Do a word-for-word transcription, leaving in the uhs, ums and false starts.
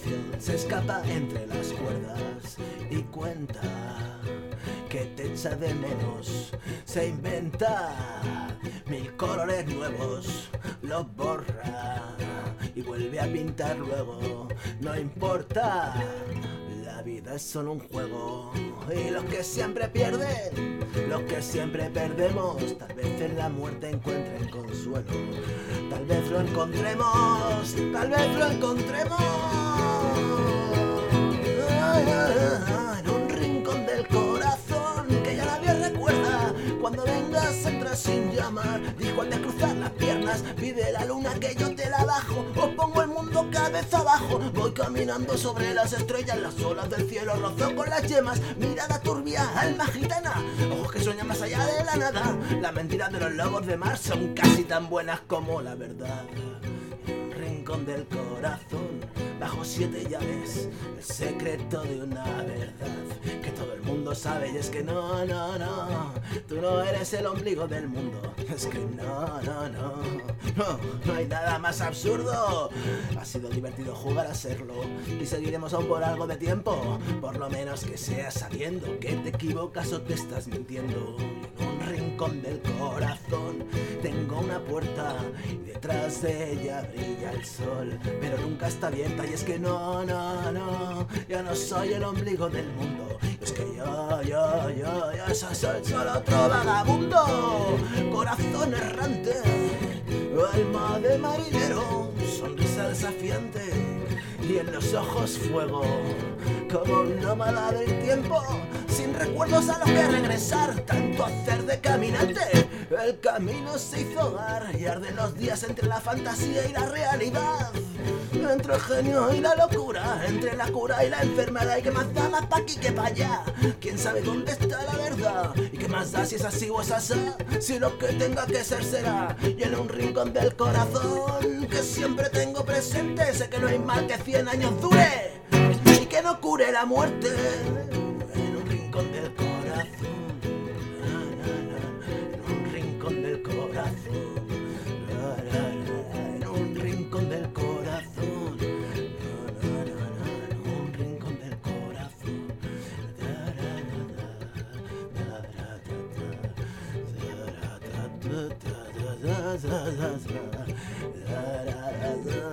canción se escapa entre las cuerdas y cuenta que te echa de menos. Se inventa mil colores nuevos, los borra y vuelve a pintar luego. No importa, la vida es solo un juego. Y los que siempre pierden, los que siempre perdemos, tal vez en la muerte encuentren consuelo. Tal vez lo encontremos, tal vez lo encontremos. Ay, ay, ay, en un rincón del corazón que ya nadie recuerda. Cuando vengas entra sin llamar, dijo al de cruzar las piernas, pide la luna que yo te la bajo, os pongo el mundo cabeza abajo. Voy caminando sobre las estrellas, las olas del cielo rozo con las yemas, mirada turbia, alma gitana, ojos que sueñan más allá de la nada. Las mentiras de los lobos de mar son casi tan buenas como la verdad. Rincón del corazón, bajo siete llaves, el secreto de una verdad que todo el mundo sabe. Y es que no, no, no, tú no eres el ombligo del mundo. Es que no, no, no, no, no hay nada más absurdo. Ha sido divertido jugar a serlo y seguiremos aún por algo de tiempo. Por lo menos que sea sabiendo que te equivocas o te estás mintiendo. En un rincón del corazón tengo una puerta y detrás de ella brilla el sol, pero nunca está abierta. Y es que no, no, no, yo no soy el ombligo del mundo. Es que yo, yo, yo, yo soy, soy solo otro vagabundo, corazón errante, alma de marinero, sonrisa desafiante y en los ojos fuego, como un nómada del tiempo, sin recuerdos a los que regresar, tanto hacer de caminante. El camino se hizo hogar y arden los días entre la fantasía y la realidad, entre el genio y la locura, entre la cura y la enfermedad. Y que más da, más pa' aquí que pa' allá, quién sabe dónde está la verdad. Y qué más da si es así o es asá, si lo que tenga que ser será. Y en un rincón del corazón que siempre tengo presente, sé que no hay mal que cien años dure y que no cure la muerte. En un rincón del corazón, en un rincón del corazón, en un rincón del corazón, en un rincón del corazón. Da da da da da da da da da da da da da.